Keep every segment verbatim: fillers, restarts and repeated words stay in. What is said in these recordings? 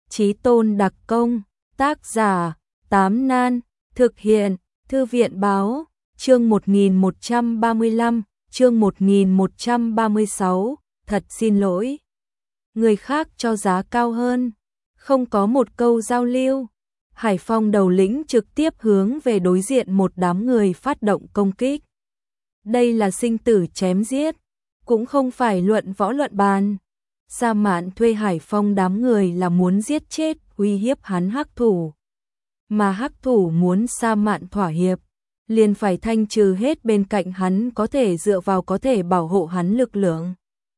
Chí Tôn đặc công, tác giả, Tám Nan, thực hiện, Thư viện báo, chương một nghìn một trăm ba mươi lăm, chương một nghìn một trăm ba mươi sáu, thật xin lỗi. Người khác cho giá cao hơn, không có một câu giao lưu. Hải Phong đầu lĩnh trực tiếp hướng về đối diện một đám người phát động công kích. Đây là sinh tử chém giết, cũng không phải luận võ luận bàn. Sa Mạn thuê Hải Phong đám người là muốn giết chết, uy hiếp hắn hắc thủ. Mà hắc thủ muốn Sa Mạn thỏa hiệp, liền phải thanh trừ hết bên cạnh hắn có thể dựa vào có thể bảo hộ hắn lực lượng.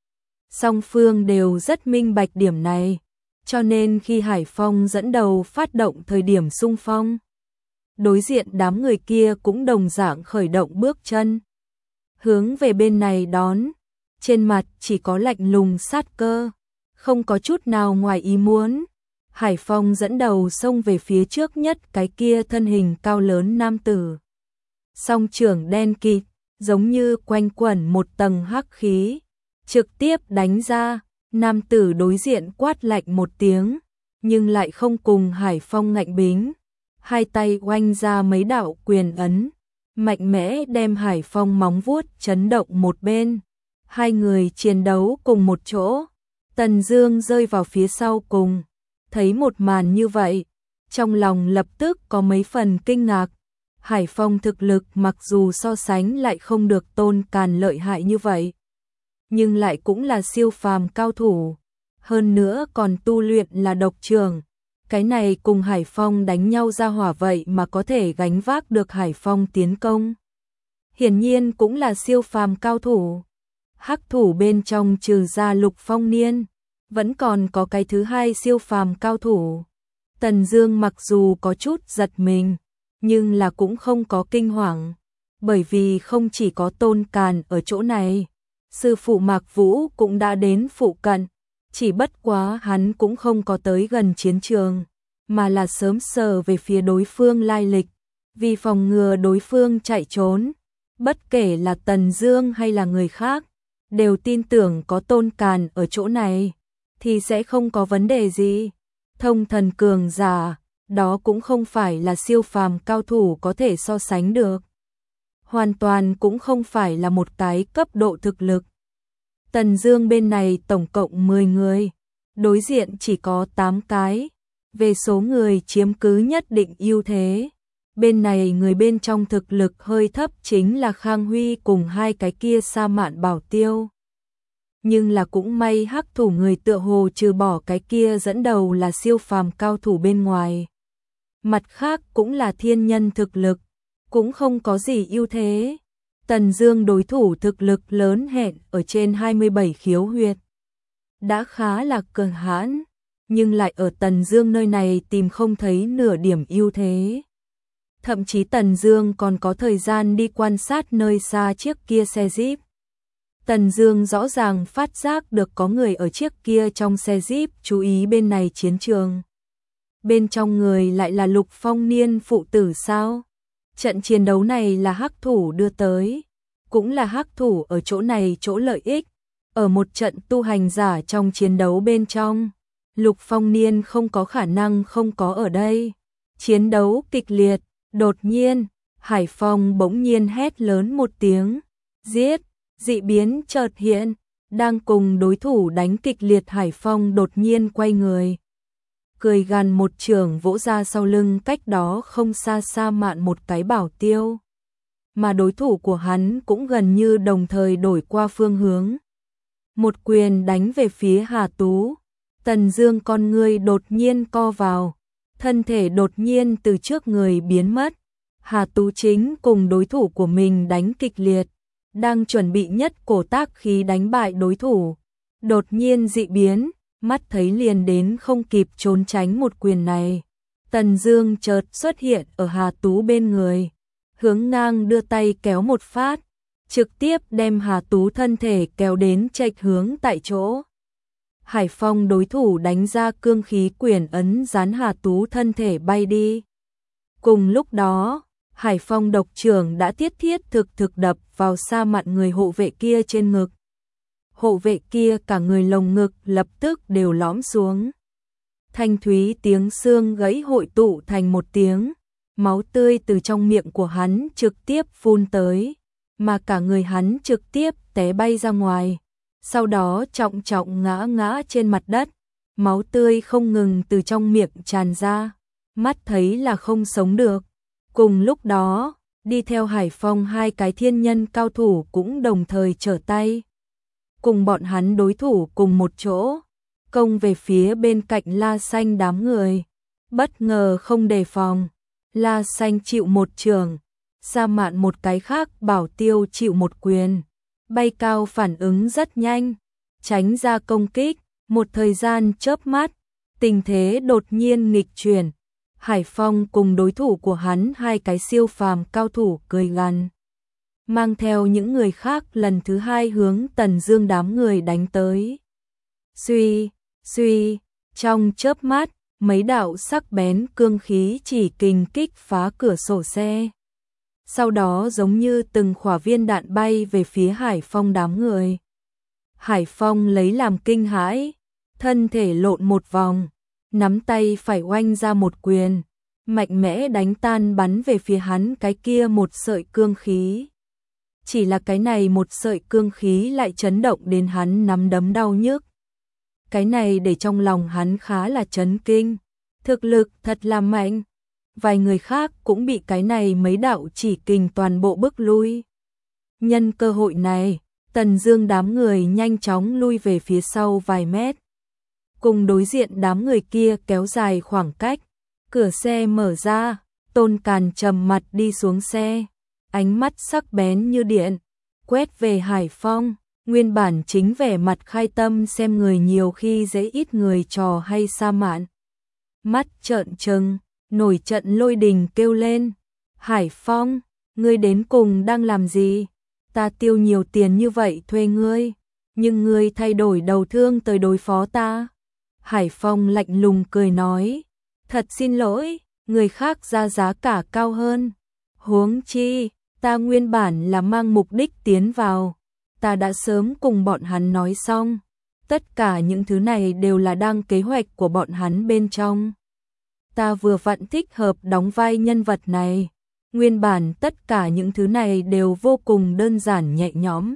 Song phương đều rất minh bạch điểm này, cho nên khi Hải Phong dẫn đầu phát động thời điểm xung phong, đối diện đám người kia cũng đồng dạng khởi động bước chân, hướng về bên này đón, trên mặt chỉ có lạnh lùng sát cơ, không có chút nào ngoài ý muốn. Hải Phong dẫn đầu xông về phía trước nhất cái kia thân hình cao lớn nam tử. Song trưởng đen kịt, giống như quanh quẩn một tầng hắc khí, trực tiếp đánh ra. Nam tử đối diện quát lạnh một tiếng, nhưng lại không cùng Hải Phong ngạnh bính, hai tay oanh ra mấy đạo quyền ấn, mạnh mẽ đem Hải Phong móng vuốt chấn động một bên. Hai người chiến đấu cùng một chỗ, Tần Dương rơi vào phía sau cùng, thấy một màn như vậy, trong lòng lập tức có mấy phần kinh ngạc. Hải Phong thực lực mặc dù so sánh lại không được Tôn Càn lợi hại như vậy, nhưng lại cũng là siêu phàm cao thủ, hơn nữa còn tu luyện là độc trường. Cái này cùng Hải Phong đánh nhau ra hỏa vậy mà có thể gánh vác được Hải Phong tiến công, hiển nhiên cũng là siêu phàm cao thủ. Hắc thủ bên trong trừ ra Lục Phong Niên, vẫn còn có cái thứ hai siêu phàm cao thủ. Tần Dương mặc dù có chút giật mình, nhưng là cũng không có kinh hoàng, bởi vì không chỉ có Tôn Càn ở chỗ này, sư phụ Mạc Vũ cũng đã đến phụ cận, chỉ bất quá hắn cũng không có tới gần chiến trường, mà là sớm sờ về phía đối phương lai lịch, vì phòng ngừa đối phương chạy trốn. Bất kể là Tần Dương hay là người khác, đều tin tưởng có Tôn Càn ở chỗ này, thì sẽ không có vấn đề gì. Thông thần cường giả, đó cũng không phải là siêu phàm cao thủ có thể so sánh được. Hoàn toàn cũng không phải là một cái cấp độ thực lực. Tần Dương bên này tổng cộng mười người, đối diện chỉ có tám cái, về số người chiếm cứ nhất định ưu thế. Bên này người bên trong thực lực hơi thấp chính là Khang Huy cùng hai cái kia Sa Mạn Bảo Tiêu. Nhưng là cũng may hắc thủ người tựa hồ trừ bỏ cái kia dẫn đầu là siêu phàm cao thủ bên ngoài, mặt khác cũng là thiên nhân thực lực, cũng không có gì ưu thế. Tần Dương đối thủ thực lực lớn hẹn ở trên hai mươi bảy khiếu huyệt, đã khá là cường hãn, nhưng lại ở Tần Dương nơi này tìm không thấy nửa điểm ưu thế. Thậm chí Tần Dương còn có thời gian đi quan sát nơi xa chiếc kia xe Jeep. Tần Dương rõ ràng phát giác được có người ở chiếc kia trong xe Jeep chú ý bên này chiến trường. Bên trong người lại là Lục Phong Niên phụ tử sao? Trận chiến đấu này là hắc thủ đưa tới, cũng là hắc thủ ở chỗ này chỗ lợi ích. Ở một trận tu hành giả trong chiến đấu bên trong, Lục Phong Niên không có khả năng không có ở đây. Chiến đấu kịch liệt, đột nhiên, Hải Phong bỗng nhiên hét lớn một tiếng, giết, dị biến chợt hiện, đang cùng đối thủ đánh kịch liệt Hải Phong đột nhiên quay người, cười gằn một chưởng vỗ ra sau lưng cách đó không xa Sa Mạn một cái bảo tiêu. Mà đối thủ của hắn cũng gần như đồng thời đổi qua phương hướng. Một quyền đánh về phía Hà Tú. Tần Dương con ngươi đột nhiên co vào, thân thể đột nhiên từ trước người biến mất. Hà Tú chính cùng đối thủ của mình đánh kịch liệt, đang chuẩn bị nhất cổ tác khí đánh bại đối thủ. Đột nhiên dị biến, mắt thấy liền đến không kịp trốn tránh một quyền này. Tần Dương chợt xuất hiện ở Hà Tú bên người, hướng ngang đưa tay kéo một phát, trực tiếp đem Hà Tú thân thể kéo đến chệch hướng tại chỗ. Hải Phong đối thủ đánh ra cương khí quyền ấn dán Hà Tú thân thể bay đi. Cùng lúc đó, Hải Phong độc trưởng đã thiết thiết thực thực đập vào Sa Mạn người hộ vệ kia trên ngực. Hộ vệ kia cả người lồng ngực lập tức đều lõm xuống. thanh thúy tiếng xương gãy hội tụ thành một tiếng, máu tươi từ trong miệng của hắn trực tiếp phun tới, mà cả người hắn trực tiếp té bay ra ngoài, sau đó trọng trọng ngã ngã trên mặt đất, máu tươi không ngừng từ trong miệng tràn ra, mắt thấy là không sống được. Cùng lúc đó, đi theo Hải Phong hai cái thiên nhân cao thủ cũng đồng thời trở tay, cùng bọn hắn đối thủ cùng một chỗ, công về phía bên cạnh La Xanh đám người. Bất ngờ không đề phòng, La Xanh chịu một trường, Sa Mạn một cái khác, Bảo Tiêu chịu một quyền, bay cao phản ứng rất nhanh, tránh ra công kích, một thời gian chớp mắt, tình thế đột nhiên nghịch chuyển. Hải Phong cùng đối thủ của hắn hai cái siêu phàm cao thủ cười gằn, mang theo những người khác lần thứ hai hướng Tần Dương đám người đánh tới. Suy, suy, trong chớp mắt, mấy đạo sắc bén cương khí chỉ kình kích phá cửa sổ xe. Sau đó giống như từng khỏa viên đạn bay về phía Hải Phong đám người. Hải Phong lấy làm kinh hãi, thân thể lộn một vòng, nắm tay phải oanh ra một quyền, mạnh mẽ đánh tan bắn về phía hắn cái kia một sợi cương khí. Chỉ là cái này một sợi cương khí lại chấn động đến hắn nắm đấm đau nhức. Cái này để trong lòng hắn khá là chấn kinh, thực lực thật là mạnh. Vài người khác cũng bị cái này mấy đạo chỉ kình toàn bộ bước lui. Nhân cơ hội này, Tần Dương đám người nhanh chóng lui về phía sau vài mét. Cùng đối diện đám người kia kéo dài khoảng cách, cửa xe mở ra, Tôn Càn trầm mặt đi xuống xe, ánh mắt sắc bén như điện, quét về Hải Phong, nguyên bản chính vẻ mặt khai tâm xem người nhiều khi dễ ít người trò hay Sa Mạn. Mắt trợn trừng, nổi trận lôi đình kêu lên, Hải Phong, ngươi đến cùng đang làm gì? Ta tiêu nhiều tiền như vậy thuê ngươi, nhưng ngươi thay đổi đầu thương tới đối phó ta. Hải Phong lạnh lùng cười nói, thật xin lỗi, người khác ra giá cả cao hơn. Huống chi, ta nguyên bản là mang mục đích tiến vào, ta đã sớm cùng bọn hắn nói xong, tất cả những thứ này đều là đang kế hoạch của bọn hắn bên trong. Ta vừa vặn thích hợp đóng vai nhân vật này, nguyên bản tất cả những thứ này đều vô cùng đơn giản nhẹ nhõm.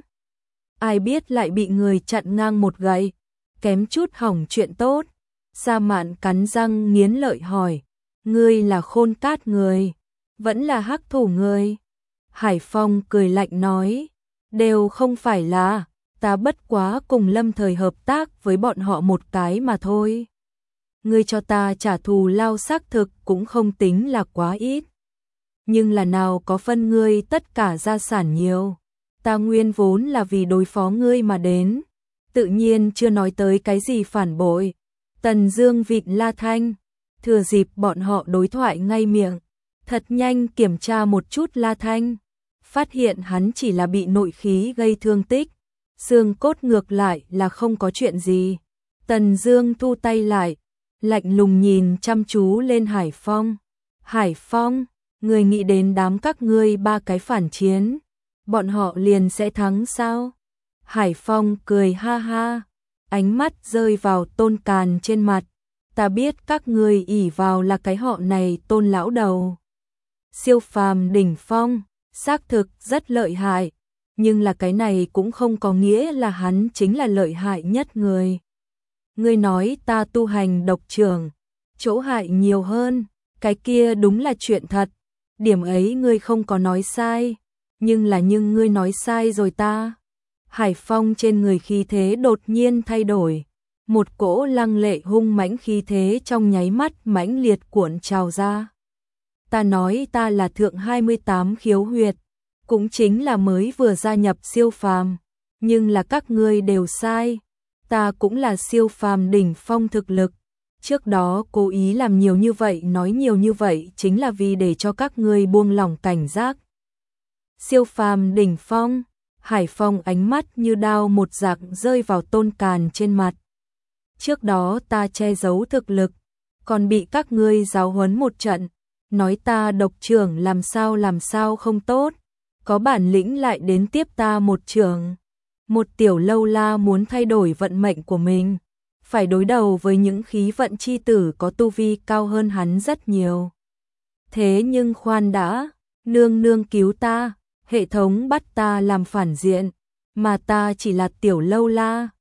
Ai biết lại bị người chặn ngang một gậy, kém chút hỏng chuyện tốt. Sa Mạn cắn răng nghiến lợi hỏi, ngươi là Khôn Cát người, vẫn là Hắc Thủ người? Hải Phong cười lạnh nói, đều không phải là, ta bất quá cùng Lâm Thời hợp tác với bọn họ một cái mà thôi. Ngươi cho ta trả thù lao xác thực cũng không tính là quá ít. Nhưng là nào có phân ngươi tất cả gia sản nhiều, ta nguyên vốn là vì đối phó ngươi mà đến, tự nhiên chưa nói tới cái gì phản bội. Tần Dương vịn La Thanh, thừa dịp bọn họ đối thoại ngay miệng, thật nhanh kiểm tra một chút La Thanh, phát hiện hắn chỉ là bị nội khí gây thương tích, xương cốt ngược lại là không có chuyện gì. Tần Dương thu tay lại, lạnh lùng nhìn chăm chú lên Hải Phong. Hải Phong, người nghĩ đến đám các ngươi ba cái phản chiến, bọn họ liền sẽ thắng sao? Hải Phong cười ha ha, ánh mắt rơi vào Tôn Càn trên mặt. Ta biết các ngươi ỷ vào là cái họ này Tôn lão đầu. Siêu phàm đỉnh phong, xác thực rất lợi hại, nhưng là cái này cũng không có nghĩa là hắn chính là lợi hại nhất người. Ngươi nói ta tu hành độc trưởng, chỗ hại nhiều hơn, cái kia đúng là chuyện thật. Điểm ấy ngươi không có nói sai, nhưng là nhưng ngươi nói sai rồi ta. Hải Phong trên người khí thế đột nhiên thay đổi, một cỗ lăng lệ hung mãnh khí thế trong nháy mắt mãnh liệt cuộn trào ra. Ta nói ta là thượng hai mươi tám khiếu huyệt, cũng chính là mới vừa gia nhập siêu phàm, nhưng là các ngươi đều sai, ta cũng là siêu phàm đỉnh phong thực lực. Trước đó cố ý làm nhiều như vậy, nói nhiều như vậy chính là vì để cho các ngươi buông lỏng cảnh giác. Siêu phàm đỉnh phong, Hải Phong ánh mắt như đao một dạng rơi vào Tôn Càn trên mặt. Trước đó ta che giấu thực lực, còn bị các ngươi giáo huấn một trận, nói ta độc trưởng làm sao làm sao không tốt, có bản lĩnh lại đến tiếp ta một trường. Một tiểu lâu la muốn thay đổi vận mệnh của mình, phải đối đầu với những khí vận chi tử có tu vi cao hơn hắn rất nhiều. Thế nhưng khoan đã, nương nương cứu ta, hệ thống bắt ta làm phản diện, mà ta chỉ là tiểu lâu la,